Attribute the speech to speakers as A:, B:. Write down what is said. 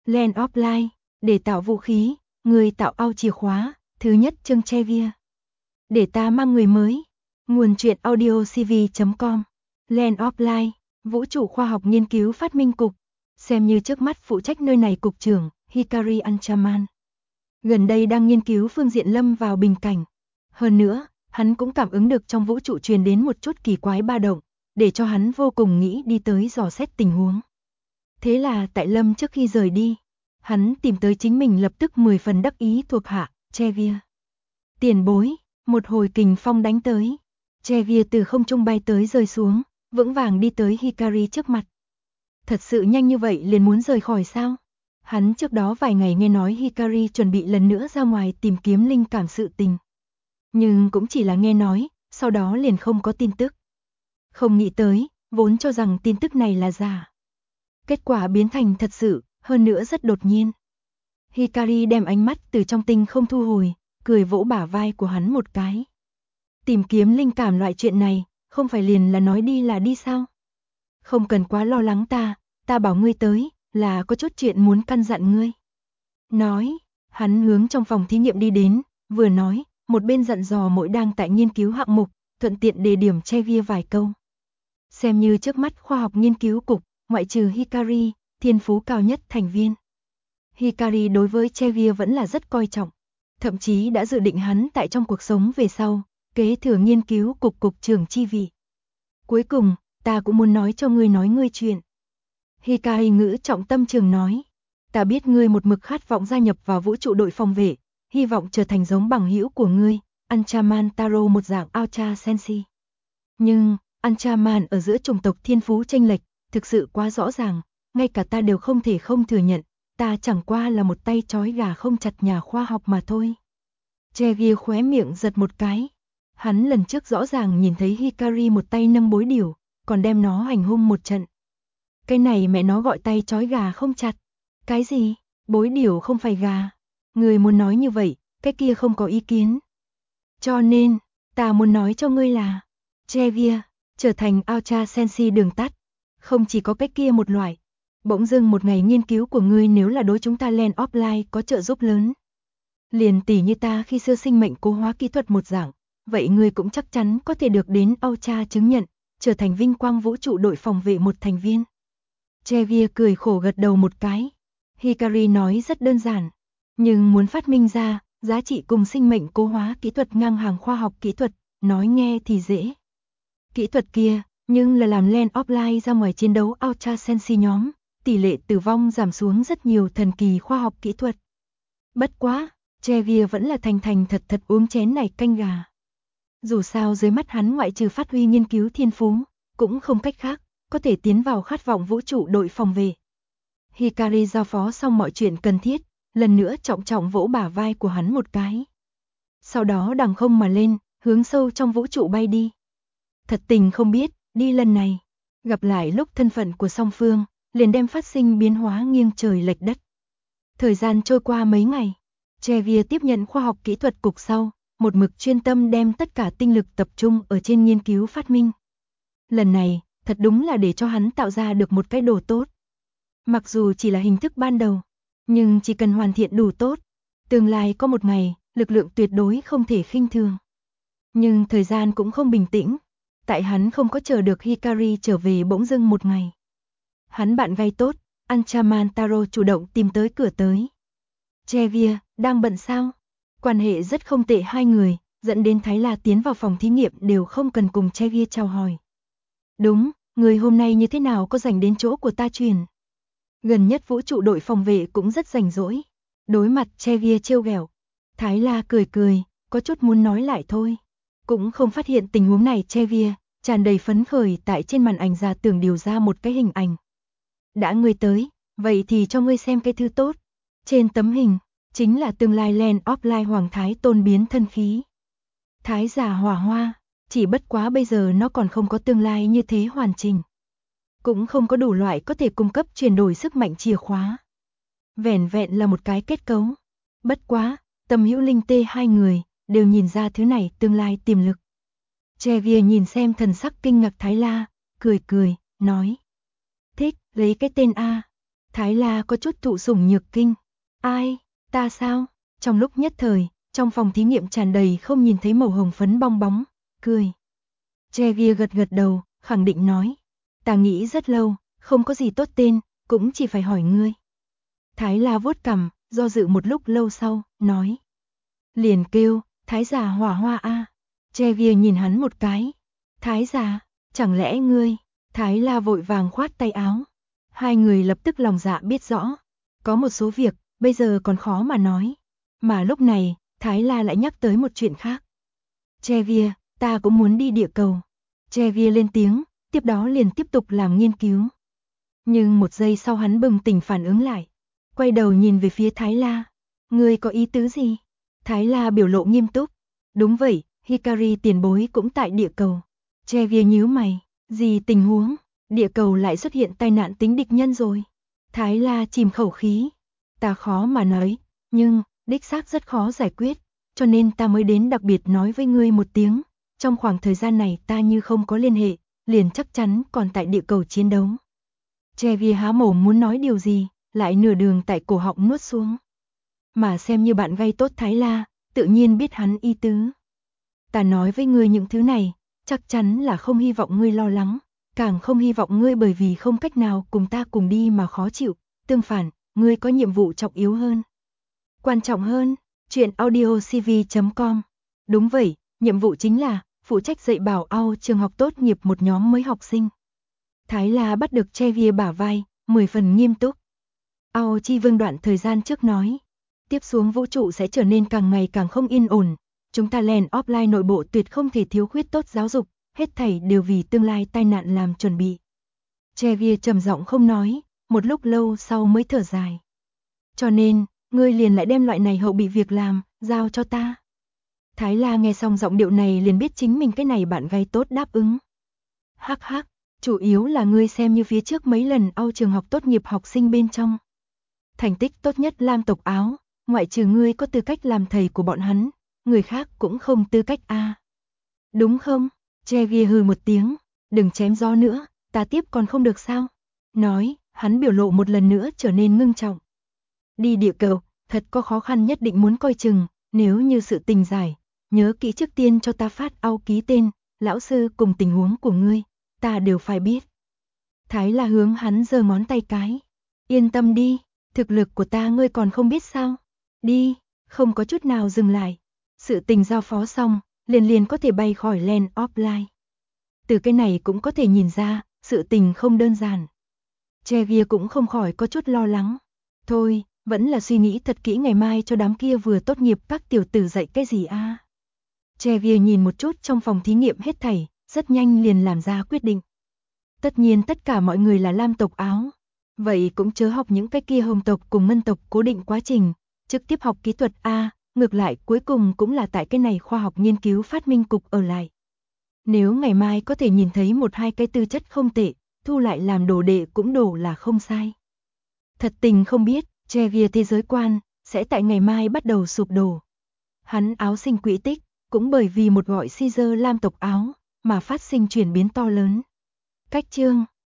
A: Land of Light, để tạo vũ khí, người tạo ao chìa khóa, thứ nhất chương Trevia. Để ta mang người mới. Nguồn truyện audio cv.com. Land of Light, vũ trụ khoa học nghiên cứu phát minh cục. Xem như trước mắt phụ trách nơi này cục trưởng, Hikari Anchaman. Gần đây đang nghiên cứu phương diện lâm vào bình cảnh. Hơn nữa, hắn cũng cảm ứng được trong vũ trụ truyền đến một chút kỳ quái ba động, để cho hắn vô cùng nghĩ đi tới dò xét tình huống. Thế là tại lâm trước khi rời đi, hắn tìm tới chính mình lập tức 10 phần đắc ý thuộc hạ, Trevia. Tiền bối, một hồi kình phong đánh tới. Trevia từ không trung bay tới rơi xuống, vững vàng đi tới Hikari trước mặt. Thật sự nhanh như vậy liền muốn rời khỏi sao? Hắn trước đó vài ngày nghe nói Hikari chuẩn bị lần nữa ra ngoài tìm kiếm linh cảm sự tình. Nhưng cũng chỉ là nghe nói, sau đó liền không có tin tức. Không nghĩ tới, vốn cho rằng tin tức này là giả. Kết quả biến thành thật sự, hơn nữa rất đột nhiên. Hikari đem ánh mắt từ trong tinh không thu hồi, cười vỗ bả vai của hắn một cái. Tìm kiếm linh cảm loại chuyện này, không phải liền là nói đi là đi sao? Không cần quá lo lắng ta bảo ngươi tới, là có chút chuyện muốn căn dặn ngươi. Nói, hắn hướng trong phòng thí nghiệm đi đến, vừa nói, một bên dặn dò mỗi đang tại nghiên cứu hạng mục, thuận tiện đề điểm Trevia vài câu. Xem như trước mắt khoa học nghiên cứu cục, ngoại trừ Hikari, thiên phú cao nhất thành viên. Hikari đối với Trevia vẫn là rất coi trọng, thậm chí đã dự định hắn tại trong cuộc sống về sau, kế thừa nghiên cứu cục trưởng chi vị. Cuối cùng, ta cũng muốn nói cho ngươi nói ngươi chuyện. Hikari ngữ trọng tâm trường nói, ta biết ngươi một mực khát vọng gia nhập vào vũ trụ đội phòng vệ, hy vọng trở thành giống bằng hữu của ngươi, Anchaman Taro một dạng Ultra Sensi. Nhưng, Anchaman ở giữa chủng tộc thiên phú chênh lệch, thực sự quá rõ ràng, ngay cả ta đều không thể không thừa nhận, ta chẳng qua là một tay trói gà không chặt nhà khoa học mà thôi. Trevia khóe miệng giật một cái. Hắn lần trước rõ ràng nhìn thấy Hikari một tay nâng bối điểu, còn đem nó hành hung một trận. Cái này mẹ nó gọi tay trói gà không chặt. Cái gì? Bối điểu không phải gà. Người muốn nói như vậy, cái kia không có ý kiến. Cho nên, ta muốn nói cho ngươi là, Trevia, trở thành Ultra Sensi đường tắt. Không chỉ có cái kia một loại. Bỗng dưng một ngày nghiên cứu của ngươi nếu là đối chúng ta Land of Light có trợ giúp lớn. Liền tỉ như ta khi xưa sinh mệnh cố hóa kỹ thuật một dạng. Vậy ngươi cũng chắc chắn có thể được đến Ultra chứng nhận, trở thành vinh quang vũ trụ đội phòng vệ một thành viên. Trevia cười khổ gật đầu một cái. Hikari nói rất đơn giản, nhưng muốn phát minh ra, giá trị cùng sinh mệnh cố hóa kỹ thuật ngang hàng khoa học kỹ thuật, nói nghe thì dễ. Kỹ thuật kia, nhưng là làm Land of Light ra ngoài chiến đấu Ultra Sensi nhóm, tỷ lệ tử vong giảm xuống rất nhiều thần kỳ khoa học kỹ thuật. Bất quá, Trevia vẫn là thành thật uống chén này canh gà. Dù sao dưới mắt hắn ngoại trừ phát huy nghiên cứu thiên phú, cũng không cách khác, có thể tiến vào khát vọng vũ trụ đội phòng vệ. Hikari giao phó xong mọi chuyện cần thiết, lần nữa trọng vỗ bả vai của hắn một cái. Sau đó đằng không mà lên, hướng sâu trong vũ trụ bay đi. Thật tình không biết, đi lần này, gặp lại lúc thân phận của song phương, liền đem phát sinh biến hóa nghiêng trời lệch đất. Thời gian trôi qua mấy ngày, Trevia tiếp nhận khoa học kỹ thuật cục sau, một mực chuyên tâm đem tất cả tinh lực tập trung ở trên nghiên cứu phát minh. Lần này, thật đúng là để cho hắn tạo ra được một cái đồ tốt. Mặc dù chỉ là hình thức ban đầu, nhưng chỉ cần hoàn thiện đủ tốt, tương lai có một ngày, lực lượng tuyệt đối không thể khinh thường. Nhưng thời gian cũng không bình tĩnh, tại hắn không có chờ được Hikari trở về bỗng dưng một ngày. Hắn bạn gay tốt, Anchaman Taro chủ động tìm tới cửa tới. Trevia, đang bận sao? Quan hệ rất không tệ hai người, dẫn đến Thái La tiến vào phòng thí nghiệm đều không cần cùng Trevia chào hỏi. Đúng, người hôm nay như thế nào có rảnh đến chỗ của ta truyền? Gần nhất vũ trụ đội phòng vệ cũng rất rảnh rỗi. Đối mặt Trevia trêu ghẹo, Thái La cười, có chút muốn nói lại thôi. Cũng không phát hiện tình huống này Trevia, tràn đầy phấn khởi tại trên màn ảnh ra tưởng điều ra một cái hình ảnh. Đã ngươi tới, vậy thì cho ngươi xem cái thứ tốt. Trên tấm hình, chính là tương lai Land of Light Hoàng Thái Tôn biến thân khí. Thái giả hỏa hoa, chỉ bất quá bây giờ nó còn không có tương lai như thế hoàn chỉnh. Cũng không có đủ loại có thể cung cấp chuyển đổi sức mạnh chìa khóa. Vẻn vẹn là một cái kết cấu. Bất quá, Tâm Hữu Linh Tê hai người, đều nhìn ra thứ này tương lai tiềm lực. Trevia nhìn xem thần sắc kinh ngạc Thái La, cười, nói. Thích, lấy cái tên A. Thái La có chút thụ sủng nhược kinh. Ai, ta sao? Trong lúc nhất thời, trong phòng thí nghiệm tràn đầy không nhìn thấy màu hồng phấn bong bóng, cười. Javier gật gật đầu, khẳng định nói. Ta nghĩ rất lâu, không có gì tốt tên, cũng chỉ phải hỏi ngươi. Thái La vuốt cằm, do dự một lúc lâu sau, nói. Liền kêu, Thái già Hỏa Hoa a. Javier nhìn hắn một cái. Thái già, chẳng lẽ ngươi? Thái La vội vàng khoát tay áo. Hai người lập tức lòng dạ biết rõ. Có một số việc, bây giờ còn khó mà nói. Mà lúc này, Thái La lại nhắc tới một chuyện khác. Javier, ta cũng muốn đi địa cầu. Javier lên tiếng, tiếp đó liền tiếp tục làm nghiên cứu. Nhưng một giây sau hắn bừng tỉnh phản ứng lại. Quay đầu nhìn về phía Thái La. Ngươi có ý tứ gì? Thái La biểu lộ nghiêm túc. Đúng vậy, Hikari tiền bối cũng tại địa cầu. Javier nhíu mày. Gì tình huống? Địa cầu lại xuất hiện tai nạn tính địch nhân rồi. Thái La chìm khẩu khí. Ta khó mà nói, nhưng, đích xác rất khó giải quyết. Cho nên ta mới đến đặc biệt nói với ngươi một tiếng. Trong khoảng thời gian này ta như không có liên hệ, liền chắc chắn còn tại địa cầu chiến đấu. Javier há mồm muốn nói điều gì, lại nửa đường tại cổ họng nuốt xuống. Mà xem như bạn gây tốt Thái La, tự nhiên biết hắn ý tứ. Ta nói với ngươi những thứ này, chắc chắn là không hy vọng ngươi lo lắng, càng không hy vọng ngươi bởi vì không cách nào cùng ta cùng đi mà khó chịu, tương phản, ngươi có nhiệm vụ trọng yếu hơn. Quan trọng hơn, chuyện audiocv.com. Đúng vậy, nhiệm vụ chính là phụ trách dạy bảo ao trường học tốt nghiệp một nhóm mới học sinh. Thái La bắt được Javier bả vai, 10 phần nghiêm túc. Ao Chi Vương đoạn thời gian trước nói, tiếp xuống vũ trụ sẽ trở nên càng ngày càng không yên ổn. Chúng ta Land Offline nội bộ tuyệt không thể thiếu khuyết tốt giáo dục, hết thảy đều vì tương lai tai nạn làm chuẩn bị. Javier trầm giọng không nói, một lúc lâu sau mới thở dài. Cho nên, ngươi liền lại đem loại này hậu bị việc làm, giao cho ta. Thái La nghe xong giọng điệu này liền biết chính mình cái này bạn gái tốt đáp ứng. Hắc hắc, chủ yếu là ngươi xem như phía trước mấy lần ao trường học tốt nghiệp học sinh bên trong. Thành tích tốt nhất Lam tộc Áo, ngoại trừ ngươi có tư cách làm thầy của bọn hắn, người khác cũng không tư cách a. Đúng không? Javier hừ một tiếng, đừng chém gió nữa, ta tiếp còn không được sao? Nói, hắn biểu lộ một lần nữa trở nên ngưng trọng. Đi địa cầu, thật có khó khăn nhất định muốn coi chừng, nếu như sự tình giải, nhớ kỹ trước tiên cho ta phát ao ký tên, lão sư cùng tình huống của ngươi, ta đều phải biết. Thái là hướng hắn giơ ngón tay cái. Yên tâm đi, thực lực của ta ngươi còn không biết sao? Đi, không có chút nào dừng lại. Sự tình giao phó xong, liền có thể bay khỏi Land Offline. Từ cái này cũng có thể nhìn ra, sự tình không đơn giản. Javier cũng không khỏi có chút lo lắng. Thôi, vẫn là suy nghĩ thật kỹ ngày mai cho đám kia vừa tốt nghiệp các tiểu tử dạy cái gì a. Javier nhìn một chút trong phòng thí nghiệm hết thảy, rất nhanh liền làm ra quyết định. Tất nhiên tất cả mọi người là Lam tộc Áo. Vậy cũng chớ học những cái kia Hồng tộc cùng Ngân tộc cố định quá trình, trực tiếp học kỹ thuật A, ngược lại cuối cùng cũng là tại cái này khoa học nghiên cứu phát minh cục ở lại. Nếu ngày mai có thể nhìn thấy một hai cái tư chất không tệ, thu lại làm đồ đệ cũng đổ là không sai. Thật tình không biết, Javier thế giới quan, sẽ tại ngày mai bắt đầu sụp đổ. Hắn Áo sinh quỹ tích, cũng bởi vì một gọi Caesar Lam tộc Áo, mà phát sinh chuyển biến to lớn. Cách chương